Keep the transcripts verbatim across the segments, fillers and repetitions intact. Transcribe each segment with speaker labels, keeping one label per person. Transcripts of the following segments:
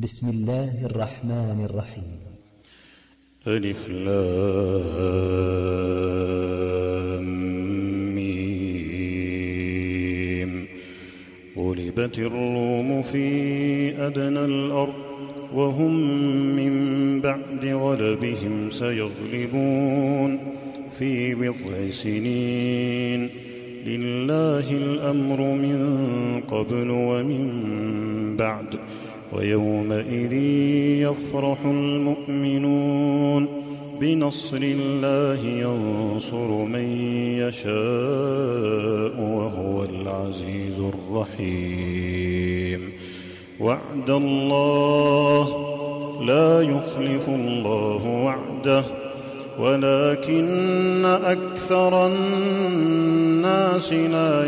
Speaker 1: بسم الله الرحمن الرحيم.
Speaker 2: ألف لام ميم. غلبت الروم في أدنى الأرض وهم من بعد غلبهم سيغلبون في بضع سنين. لله الأمر من قبل ومن بعد ويومئذ يفرح المؤمنون بنصر الله ينصر من يشاء وهو العزيز الرحيم. وعد الله لا يخلف الله وعده ولكن أكثر الناس لا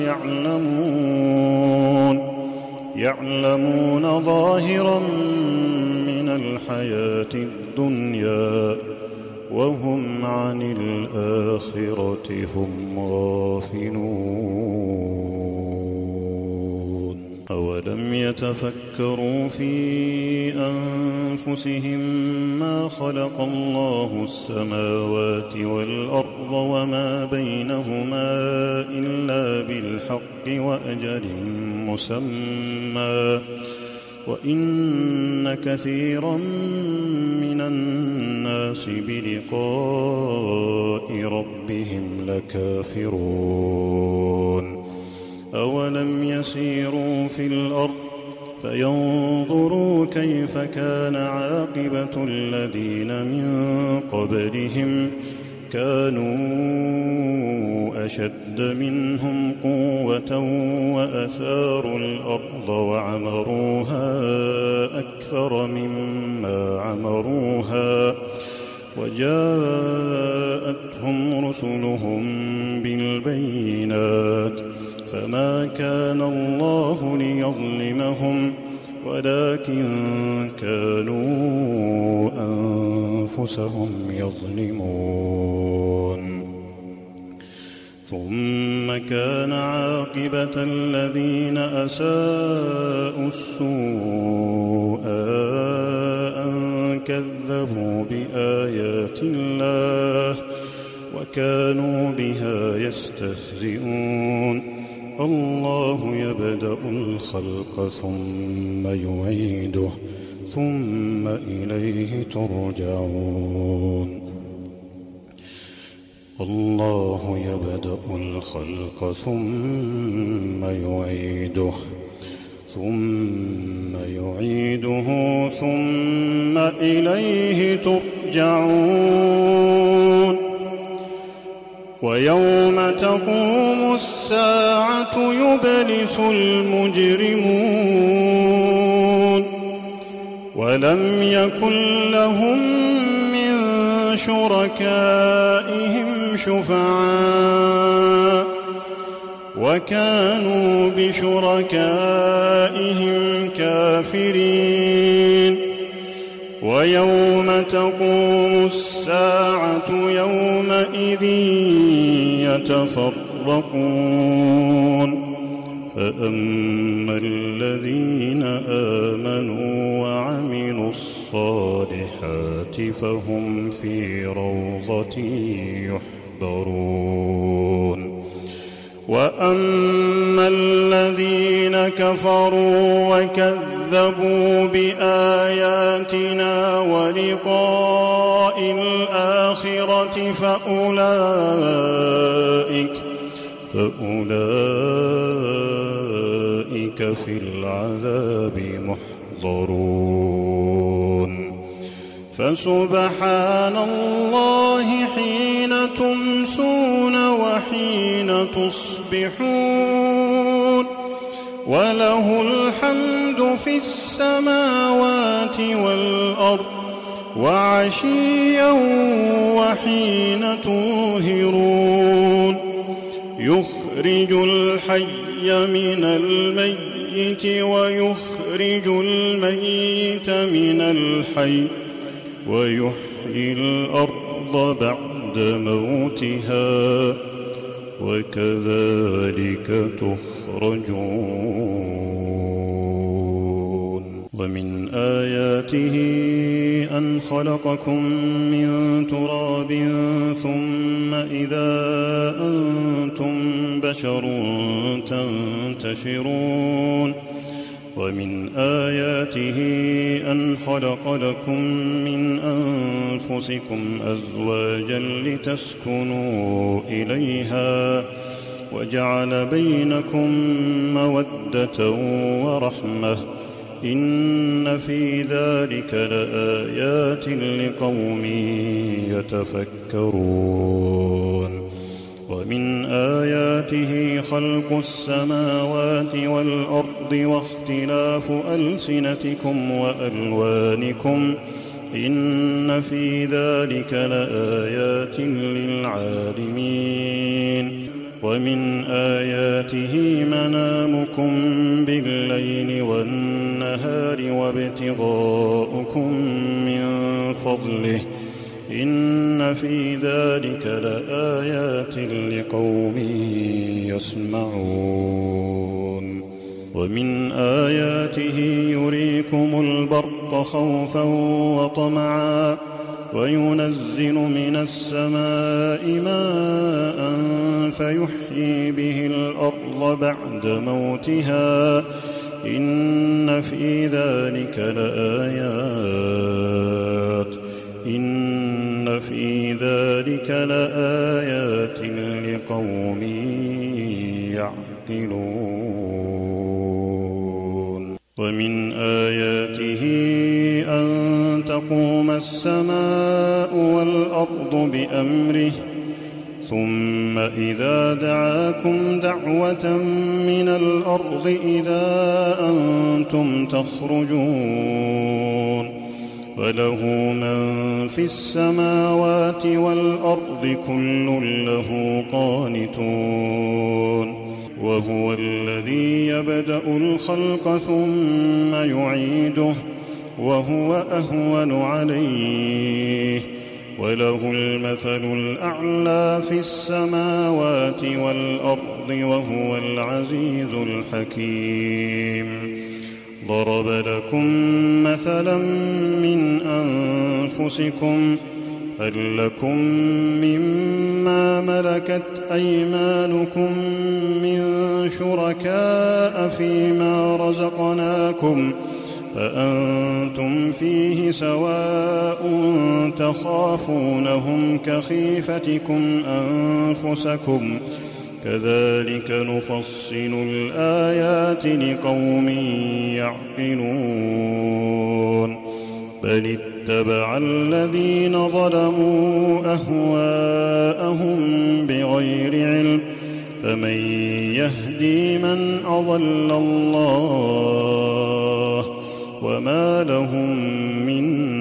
Speaker 2: يعلمون يعلمون ظاهرا من الحياة الدنيا وهم عن الآخرة هم غافلون. أولم يتفكروا في أنفسهم ما خلق الله السماوات والأرض وما بينهما إلا بالحق وأجل مسمى وإن كثيرا من الناس بلقاء ربهم لكافرون. أولم يسيروا في الأرض فينظروا كيف كان عاقبة الذين من قبلهم كانوا أشد منهم قوة وأثاروا الأرض وعمروها أكثر مما عمروها وجاءتهم رسلهم بالبينات فما كان الله ليظلمهم ولكن كانوا أنفسهم يظلمون. ثم كان عاقبة الذين أساءوا السوء أن كذبوا بآيات الله وكانوا بها يستهزئون. الله يبدأ الخلق ثم يعيده ثم إليه ترجعون. الله يبدأ الخلق ثم يعيده ثم يعيده ثم إليه ترجعون. ويوم تقوم الساعة يبلس المجرمون ولم يكن لهم من شركائهم شفعاء وكانوا بشركائهم كافرين. ويوم تقوم الساعة يومئذ يتفرقون فأما الذين آمنوا وعملوا الصالحات فهم في روضة يحبرون. وأما الذين كفروا وكذبوا بآياتنا ولقاء الآخرة فأولئك فأولئك في العذاب محضرون. فسبحان الله حين تمسون وحين تصبحون وله الحمد في السماوات والأرض وعشيا وحين تظهرون. يخرج الحي من الميت ويخرج الميت من الحي ويحيي الأرض بعد موتها وكذلك تخرجون. ومن آياته أن خلقكم من تراب ثم إذا أنتم بشر تنتشرون ومن آياته أن خلق لكم من أنفسكم أزواجا لتسكنوا إليها وجعل بينكم مودة ورحمة إن في ذلك لآيات لقوم يتفكرون ومن آياته خلق السماوات والأرض واختلاف ألسنتكم وألوانكم إن في ذلك لآيات للعالمين ومن آياته منامكم بالليل والنهار وابتغاؤكم من فضله إن في ذلك لآيات لقوم يسمعون ومن آياته يريكم البرق خوفا وطمعا وينزل من السماء ماء فيحيي به الأرض بعد موتها إن في ذلك لآيات إن في ذلك لآيات لقوم يعقلون ومن آياته أن تقوم السماء والأرض بأمره ثم إذا دعاكم دعوة من الأرض إذا أنتم تخرجون وله من في السماوات والأرض كل له قانتون وهو الذي يبدأ الخلق ثم يعيده وهو أهون عليه وله المثل الأعلى في السماوات والأرض وهو العزيز الحكيم ضرب لكم مثلا من أنفسكم هل لكم مما ملكت أيمانكم من شركاء فيما رزقناكم فأنتم فيه سواء تخافونهم كخيفتكم أنفسكم كذلك نفصل الآيات لقوم يعقلون بل اتبع الذين ظلموا أهواءهم بغير علم فمن يهدي من أضل الله وما لهم من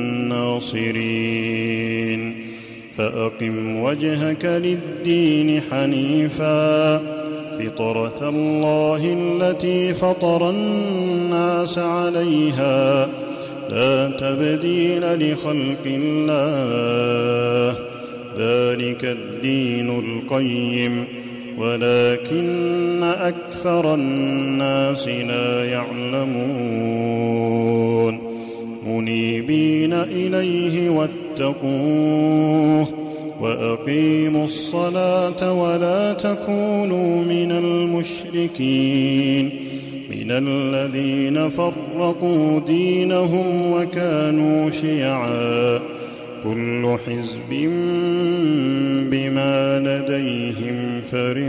Speaker 2: ناصرين فأقم وجهك للدين حنيفا فطرة الله التي فطر الناس عليها لا تبديل لخلق الله ذلك الدين القيم ولكن أكثر الناس لا يعلمون منيبين إليه واتقوه وأقيموا الصلاة ولا تكونوا من المشركين من الذين فرقوا دينهم وكانوا شيعا كل حزب بما لديهم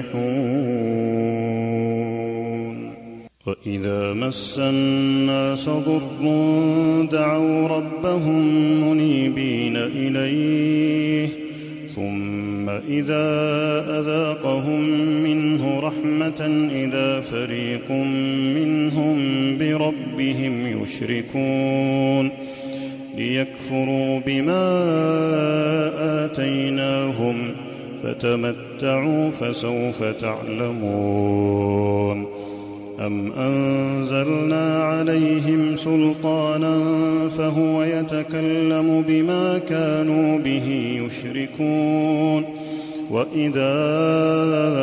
Speaker 2: فرحون وإذا مس الناس ضر دعوا ربهم منيبين إليه ثم إذا أذاقهم منه رحمة إذا فريق منهم بربهم يشركون ليكفروا بما آتيناهم فتمتعوا فسوف تعلمون أم أنزلنا عليهم سلطانا فهو يتكلم بما كانوا به يشركون وإذا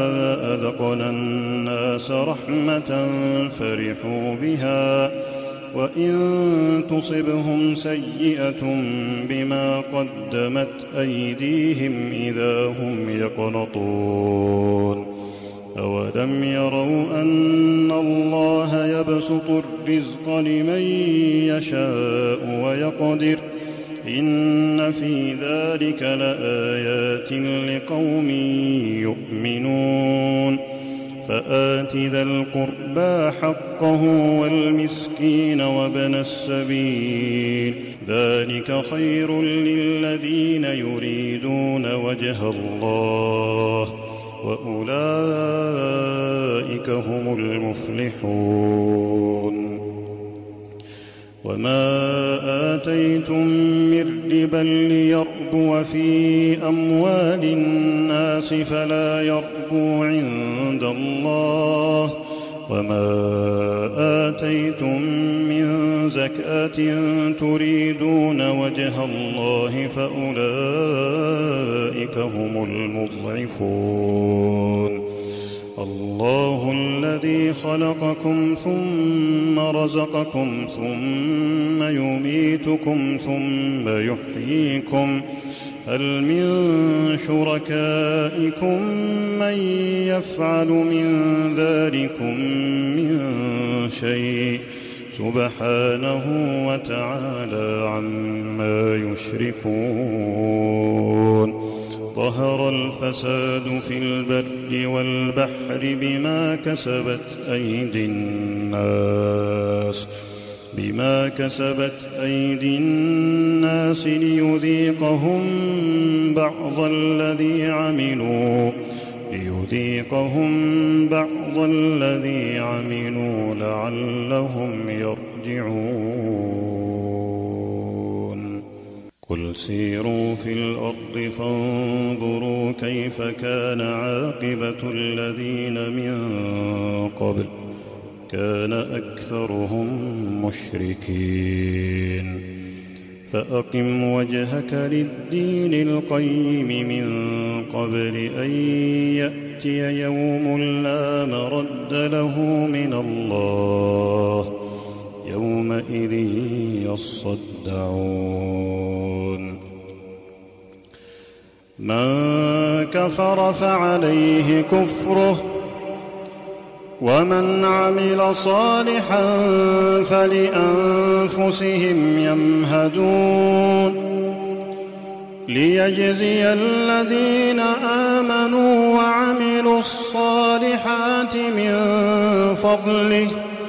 Speaker 2: أذقنا الناس رحمة فرحوا بها وإن تصبهم سيئة بما قدمت أيديهم إذا هم يقنطون أولم يروا أن الله يبسط الرزق لمن يشاء ويقدر إن في ذلك لآيات لقوم يؤمنون فآت ذا القربى حقه والمسكين وابن السبيل ذلك خير للذين يريدون وجه الله وأولئك هم المفلحون وما آتيتم من ربا ليربو في أموال الناس فلا يربو عند الله وما آتيتم من زكاة تريدون وجه الله فأولئك هم المضعفون الله الذي خلقكم ثم رزقكم ثم يميتكم ثم يحييكم هل من شركائكم من يفعل من ذلكم من شيء سبحانه وتعالى عما يشركون ظهر الفساد في البر والبحر بما كسبت أيدي الناس بما كسبت أيدي الناس ليذيقهم بعض الذي عملوا ليذيقهم بعض الذي عملوا لعلهم يرجعون قل سيروا في الأرض فانظروا كيف كان عاقبة الذين من قبل كان أكثرهم مشركين فأقم وجهك للدين القيم من قبل أن يأتي يوم لا مرد له من الله يومئذ يصدعون من كفر فعليه كفره ومن عمل صالحا فلأنفسهم يمهدون ليجزي الذين آمنوا وعملوا الصالحات من فضله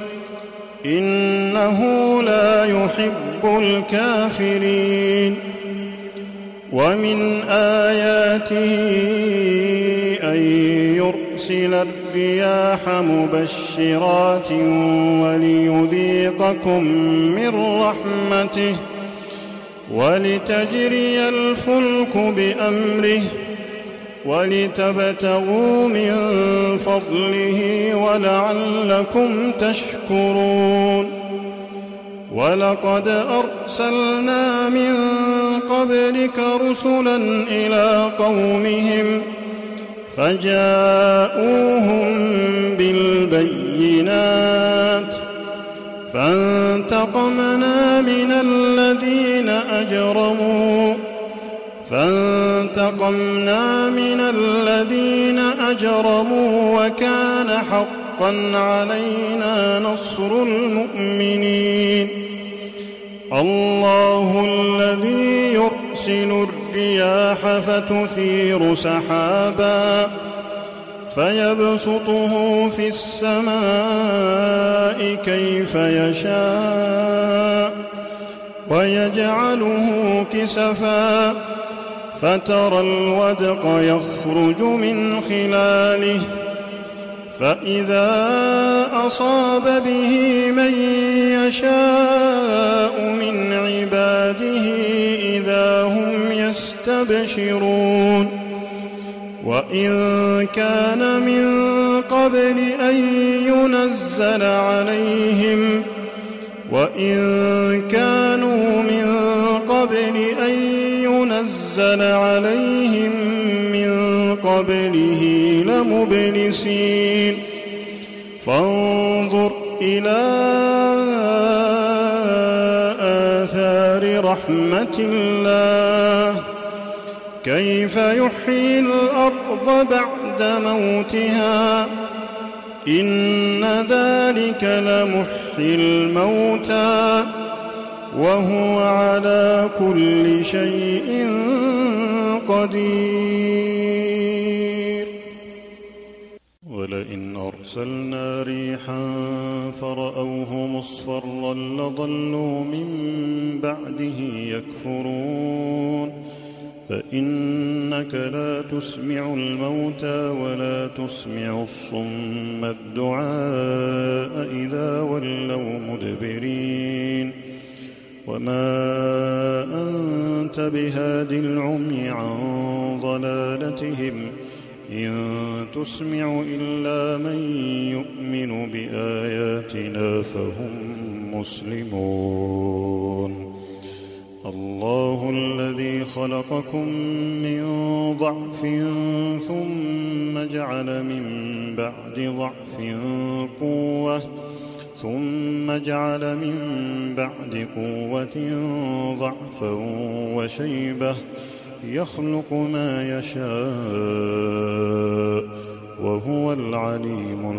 Speaker 2: إنه لا يحب الكافرين ومن آياته أن يرسل الرياح مبشرات وليذيقكم من رحمته ولتجري الفلك بأمره ولتبتغوا من فضله ولعلكم تشكرون ولقد أرسلنا من قبلك رسلا إلى قومهم فجاءوهم بالبينات فانتقمنا من الذين أجرموا فانتقمنا من الذين أجرموا وكان حقا علينا نصر المؤمنين الله الذي يرسل الرياح فتثير سحابا فيبسطه في السماء كيف يشاء ويجعله كسفا فترى الودق يخرج من خلاله فإذا أصاب به من يشاء من عباده إذا هم يستبشرون وإن كان من قبل أن ينزل عليهم وإن كانوا من قبل أن ينزل عليهم من قبله لمبلسين فانظر إلى نار رحمة الله كيف يحيي الأرض بعد موتها إن ذلك لمحيي الموتى وهو على كل شيء قدير ولئن أرسلنا ريحا فرأوه مصفرا لظلوا من بعده يكفرون فإنك لا تسمع الموتى ولا تسمع الصم الدعاء إذا ولوا مدبرين وما أنت بهاد العمي عن ضلالتهم إن تسمع إلا من يؤمن بآياتنا فهم مسلمون الله الذي خلقكم من ضعف ثم جعل من بعد ضعف قوة ثم جعل من بعد قوة ضعفا وشيبة يخلق ما يشاء وهو العليم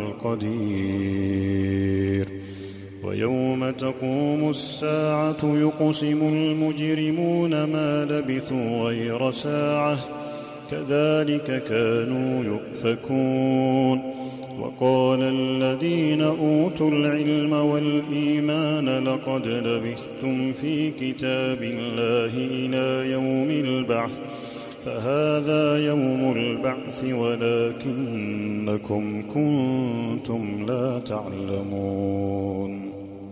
Speaker 2: القدير ويوم تقوم الساعة يقسم المجرمون ما لبثوا غير ساعة كذلك كانوا يؤفكون وقال الذين أوتوا العلم والإيمان لقد لبثتم في كتاب الله إلى يوم البعث فهذا يوم البعث ولكنكم كنتم لا تعلمون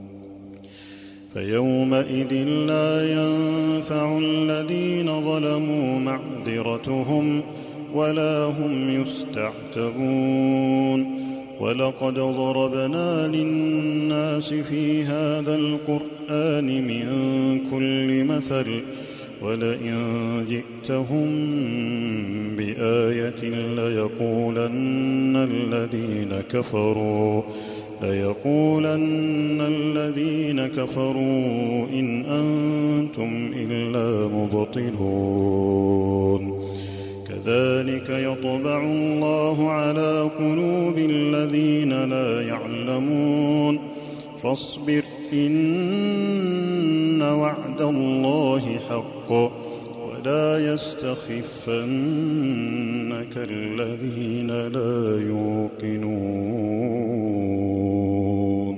Speaker 2: فيومئذ لا ينفع الذين ظلموا معذرتهم ولا هم يستعتبون ولقد ضربنا للناس في هذا القرآن من كل مثل ولئن جئتهم بآية ليقولن الذين كفروا ليقولن الذين كفروا إن أنتم إلا مبطلون كذلك يطبع الله على قلوب الذين لا يعلمون فاصبر إن وعد الله حق ولا يستخفنك الذين لا يوقنون